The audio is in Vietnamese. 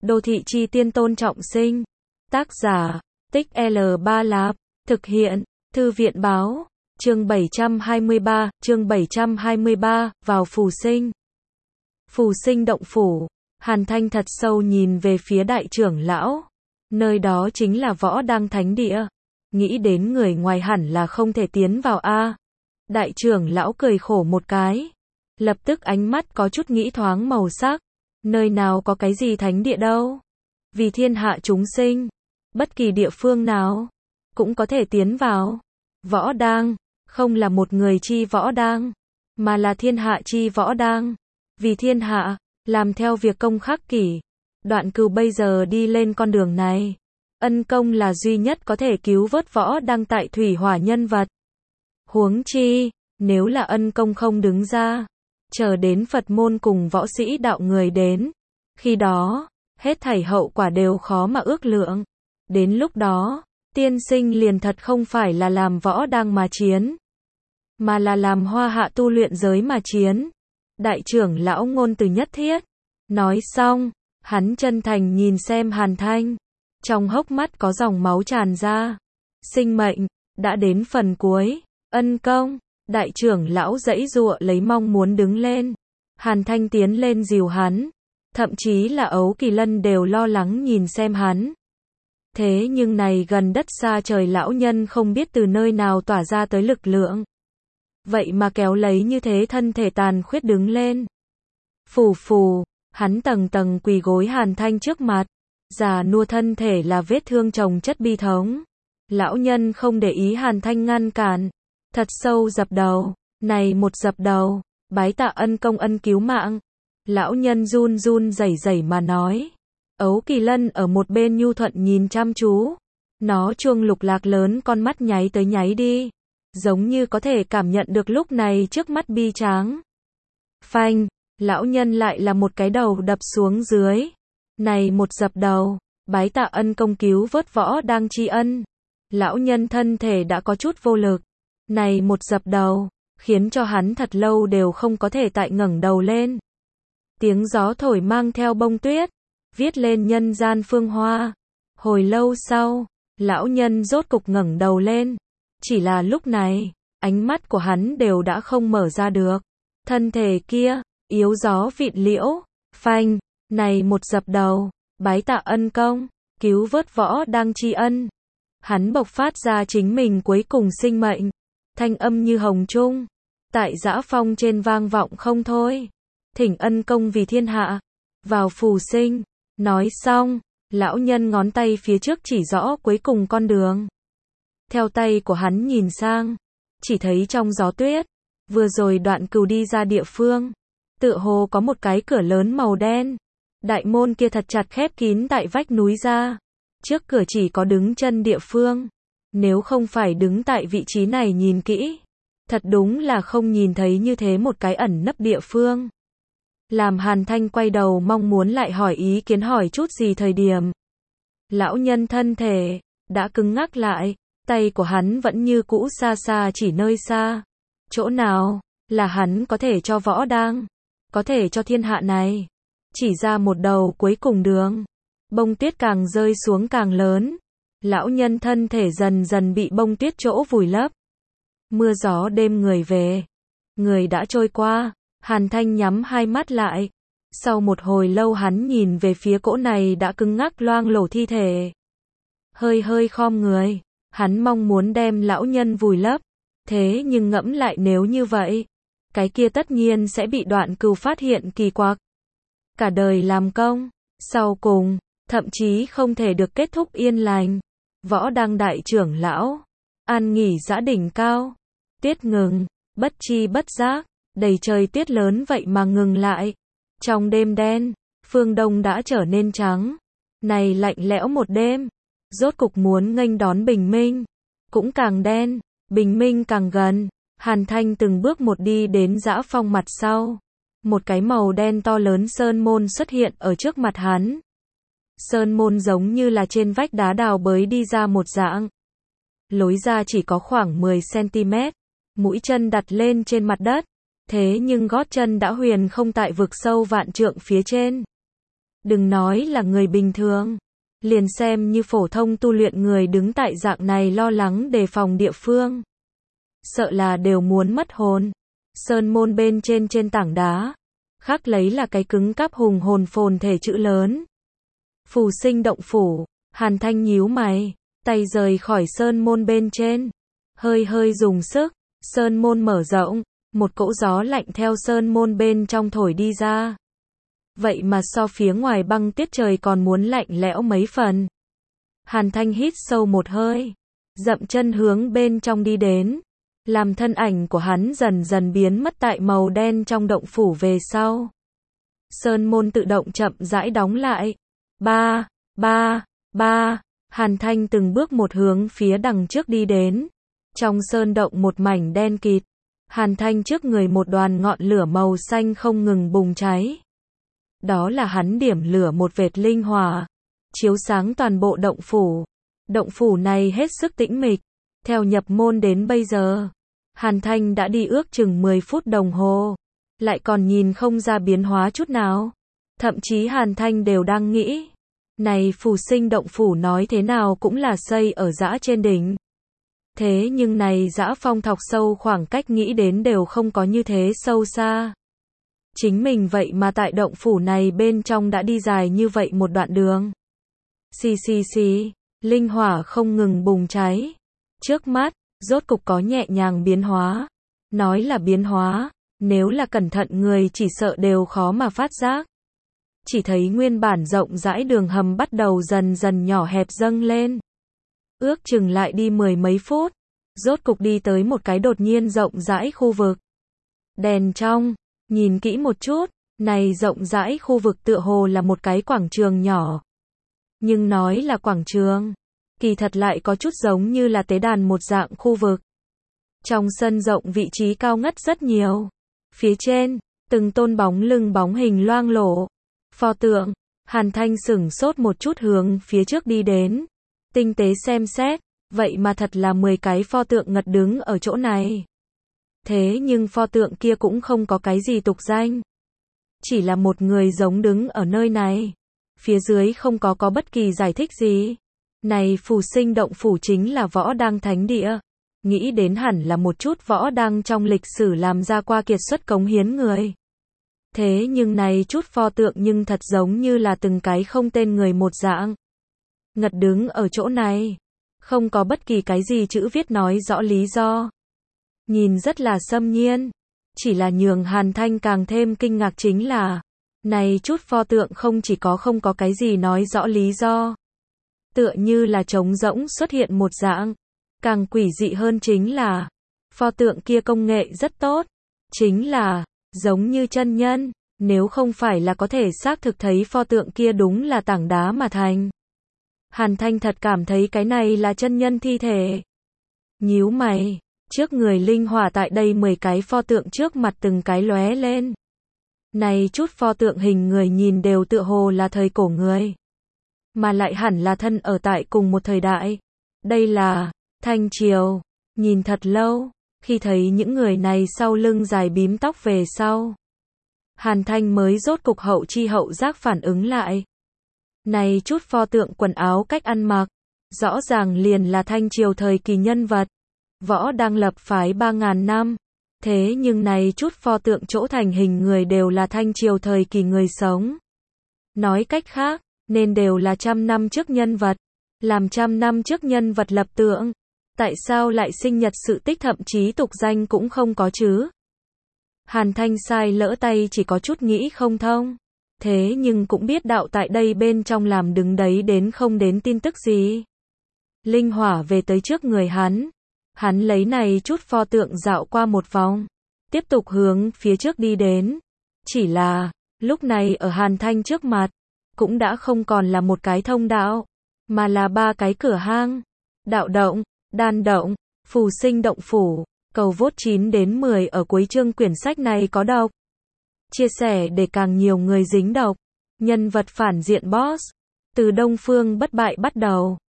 Đô thị chi tiên Tôn Trọng Sinh. Tác giả, Tích L3 Lạp. Thực hiện, Thư viện báo. Chương 723, vào Phù Sinh. Phù Sinh động phủ. Hàn Thanh thật sâu nhìn về phía đại trưởng lão. Nơi đó chính là Võ Đăng Thánh Địa. Nghĩ đến người ngoài hẳn là không thể tiến vào a. Đại trưởng lão cười khổ một cái. Lập tức ánh mắt có chút nghĩ thoáng màu sắc. Nơi nào có cái gì thánh địa đâu. Vì thiên hạ chúng sinh. Bất kỳ địa phương nào cũng có thể tiến vào. Võ Đang không là một người chi Võ Đang, mà là thiên hạ chi Võ Đang. Vì thiên hạ, làm theo việc công khắc kỷ. Đoạn Cừu bây giờ đi lên con đường này. Ân Công là duy nhất có thể cứu vớt Võ Đang tại thủy hỏa nhân vật. Huống chi, nếu là Ân Công không đứng ra, chờ đến Phật môn cùng võ sĩ đạo người đến. Khi đó, hết thảy hậu quả đều khó mà ước lượng. Đến lúc đó, tiên sinh liền thật không phải là làm Võ Đang mà chiến, mà là làm hoa hạ tu luyện giới mà chiến. Đại trưởng lão ngôn từ nhất thiết. Nói xong, hắn chân thành nhìn xem Hàn Thanh. Trong hốc mắt có dòng máu tràn ra. Sinh mệnh, đã đến phần cuối. Ân Công, đại trưởng lão giãy giụa lấy mong muốn đứng lên. Hàn Thanh tiến lên dìu hắn. Thậm chí là Ấu Kỳ Lân đều lo lắng nhìn xem hắn. Thế nhưng này gần đất xa trời lão nhân không biết từ nơi nào tỏa ra tới lực lượng. Vậy mà kéo lấy như thế thân thể tàn khuyết đứng lên. Phù phù, hắn tầng tầng quỳ gối Hàn Thanh trước mặt. Già nua thân thể là vết thương chồng chất bi thống. Lão nhân không để ý Hàn Thanh ngăn cản. Thật sâu dập đầu. Này một dập đầu, bái tạ Ân Công ân cứu mạng. Lão nhân run run rẩy rẩy mà nói. Ấu Kỳ Lân ở một bên nhu thuận nhìn chăm chú. Nó chuông lục lạc lớn con mắt nháy tới nháy đi. Giống như có thể cảm nhận được lúc này trước mắt bi tráng. Phanh, lão nhân lại là một cái đầu đập xuống dưới. Này một dập đầu, bái tạ Ân Công cứu vớt Võ Đang tri ân. Lão nhân thân thể đã có chút vô lực. Này một dập đầu, khiến cho hắn thật lâu đều không có thể tại ngẩng đầu lên. Tiếng gió thổi mang theo bông tuyết, viết lên nhân gian phương hoa. Hồi lâu sau, lão nhân rốt cục ngẩng đầu lên. Chỉ là lúc này, ánh mắt của hắn đều đã không mở ra được. Thân thể kia, yếu gió vịn liễu. Phanh, này một dập đầu, bái tạ Ân Công, cứu vớt Võ Đang tri ân. Hắn bộc phát ra chính mình cuối cùng sinh mệnh. Thanh âm như hồng trung. Tại dã phong trên vang vọng không thôi. Thỉnh Ân Công vì thiên hạ. Vào Phù Sinh. Nói xong, lão nhân ngón tay phía trước chỉ rõ cuối cùng con đường. Theo tay của hắn nhìn sang, chỉ thấy trong gió tuyết, vừa rồi Đoạn Cừu đi ra địa phương, tựa hồ có một cái cửa lớn màu đen. Đại môn kia thật chặt khép kín tại vách núi ra. Trước cửa chỉ có đứng chân địa phương. Nếu không phải đứng tại vị trí này nhìn kỹ, thật đúng là không nhìn thấy như thế một cái ẩn nấp địa phương. Làm Hàn Thanh quay đầu mong muốn lại hỏi ý kiến hỏi chút gì thời điểm. Lão nhân thân thể đã cứng ngắc lại, tay của hắn vẫn như cũ xa xa chỉ nơi xa. Chỗ nào là hắn có thể cho Võ Đang, có thể cho thiên hạ này. Chỉ ra một đầu cuối cùng đường. Bông tuyết càng rơi xuống càng lớn. Lão nhân thân thể dần dần bị bông tuyết chỗ vùi lấp. Mưa gió đêm người về. Người đã trôi qua. Hàn Thanh nhắm hai mắt lại. Sau một hồi lâu hắn nhìn về phía cỗ này đã cứng ngắc loang lổ thi thể. Hơi hơi khom người. Hắn mong muốn đem lão nhân vùi lấp. Thế nhưng ngẫm lại nếu như vậy, cái kia tất nhiên sẽ bị Đoạn Cừu phát hiện kỳ quặc. Cả đời làm công, sau cùng, thậm chí không thể được kết thúc yên lành. Võ Đăng đại trưởng lão, an nghỉ dã đỉnh cao. Tiết ngừng, bất chi bất giác, đầy trời tuyết lớn vậy mà ngừng lại. Trong đêm đen, phương đông đã trở nên trắng. Này lạnh lẽo một đêm, rốt cục muốn nghênh đón bình minh. Cũng càng đen, bình minh càng gần. Hàn Thanh từng bước một đi đến dã phong mặt sau. Một cái màu đen to lớn sơn môn xuất hiện ở trước mặt hắn. Sơn môn giống như là trên vách đá đào bới đi ra một dạng. Lối ra chỉ có khoảng 10 cm. Mũi chân đặt lên trên mặt đất. Thế nhưng gót chân đã huyền không tại vực sâu vạn trượng phía trên. Đừng nói là người bình thường. Liền xem như phổ thông tu luyện người đứng tại dạng này lo lắng đề phòng địa phương. Sợ là đều muốn mất hồn. Sơn môn bên trên tảng đá. Khắc lấy là cái cứng cáp hùng hồn phồn thể chữ lớn. Phù sinh động phủ. Hàn Thanh nhíu mày. Tay rời khỏi sơn môn bên trên. Hơi dùng sức. Sơn môn mở rộng. Một cỗ gió lạnh theo sơn môn bên trong thổi đi ra. Vậy mà so phía ngoài băng tiết trời còn muốn lạnh lẽo mấy phần. Hàn Thanh hít sâu một hơi. Dậm chân hướng bên trong đi đến. Làm thân ảnh của hắn dần dần biến mất tại màu đen trong động phủ về sau. Sơn môn tự động chậm rãi đóng lại. Ba. Hàn Thanh từng bước một hướng phía đằng trước đi đến. Trong sơn động một mảnh đen kịt. Hàn Thanh trước người một đoàn ngọn lửa màu xanh không ngừng bùng cháy. Đó là hắn điểm lửa một vệt linh hỏa, chiếu sáng toàn bộ động phủ. Động phủ này hết sức tĩnh mịch. Theo nhập môn đến bây giờ, Hàn Thanh đã đi ước chừng 10 phút đồng hồ, lại còn nhìn không ra biến hóa chút nào. Thậm chí Hàn Thanh đều đang nghĩ, này phù sinh động phủ nói thế nào cũng là xây ở dã trên đỉnh. Thế nhưng này dã phong thọc sâu khoảng cách nghĩ đến đều không có như thế sâu xa. Chính mình vậy mà tại động phủ này bên trong đã đi dài như vậy một đoạn đường. Xì, linh hỏa không ngừng bùng cháy. Trước mắt, rốt cục có nhẹ nhàng biến hóa. Nói là biến hóa, nếu là cẩn thận người chỉ sợ đều khó mà phát giác. Chỉ thấy nguyên bản rộng rãi đường hầm bắt đầu dần dần nhỏ hẹp dâng lên. Ước chừng lại đi 10 mấy phút, rốt cục đi tới một cái đột nhiên rộng rãi khu vực. Đèn trong, nhìn kỹ một chút, này rộng rãi khu vực tựa hồ là một cái quảng trường nhỏ. Nhưng nói là quảng trường, kỳ thật lại có chút giống như là tế đàn một dạng khu vực. Trong sân rộng vị trí cao ngất rất nhiều. Phía trên, từng tôn bóng lưng bóng hình loang lổ. Pho tượng, Hàn Thanh sửng sốt một chút hướng phía trước đi đến. Tinh tế xem xét, vậy mà thật là 10 cái pho tượng ngật đứng ở chỗ này. Thế nhưng pho tượng kia cũng không có cái gì tục danh. Chỉ là một người giống đứng ở nơi này. Phía dưới không có bất kỳ giải thích gì. Này phù sinh động phủ chính là võ đăng thánh địa. Nghĩ đến hẳn là một chút võ đăng trong lịch sử làm ra qua kiệt xuất cống hiến người. Thế nhưng này chút pho tượng nhưng thật giống như là từng cái không tên người một dạng. Ngật đứng ở chỗ này. Không có bất kỳ cái gì chữ viết nói rõ lý do. Nhìn rất là xâm nhiên. Chỉ là nhường Hàn Thanh càng thêm kinh ngạc chính là, này chút pho tượng không chỉ có không có cái gì nói rõ lý do. Tựa như là trống rỗng xuất hiện một dạng. Càng quỷ dị hơn chính là, pho tượng kia công nghệ rất tốt. Chính là, giống như chân nhân, nếu không phải là có thể xác thực thấy pho tượng kia đúng là tảng đá mà thành. Hàn Thanh thật cảm thấy cái này là chân nhân thi thể. Nhíu mày, trước người linh hỏa tại đây 10 cái pho tượng trước mặt từng cái lóe lên. Này chút pho tượng hình người nhìn đều tựa hồ là thời cổ người. Mà lại hẳn là thân ở tại cùng một thời đại. Đây là Thanh Triều. Nhìn thật lâu, khi thấy những người này sau lưng dài bím tóc về sau. Hàn Thanh mới rốt cục hậu chi hậu giác phản ứng lại. Này chút pho tượng quần áo cách ăn mặc, rõ ràng liền là Thanh Triều thời kỳ nhân vật. Võ đang lập phái 3.000 năm. Thế nhưng này chút pho tượng chỗ thành hình người đều là Thanh Triều thời kỳ người sống. Nói cách khác, nên đều là 100 năm trước nhân vật. Làm 100 năm trước nhân vật lập tượng. Tại sao lại sinh nhật sự tích thậm chí tục danh cũng không có chứ? Hàn Thanh sai lỡ tay chỉ có chút nghĩ không thông. Thế nhưng cũng biết đạo tại đây bên trong làm đứng đấy đến không đến tin tức gì. Linh hỏa về tới trước người hắn. Hắn lấy này chút pho tượng dạo qua một vòng. Tiếp tục hướng phía trước đi đến. Chỉ là, lúc này ở Hàn Thanh trước mặt, cũng đã không còn là một cái thông đạo, mà là 3 cái cửa hang. Đạo động, đan động, phù sinh động phủ. Cầu vote 9 đến 10 ở cuối chương quyển sách này có đọc. Chia sẻ để càng nhiều người dính đọc. Nhân vật phản diện boss. Từ Đông Phương bất bại bắt đầu.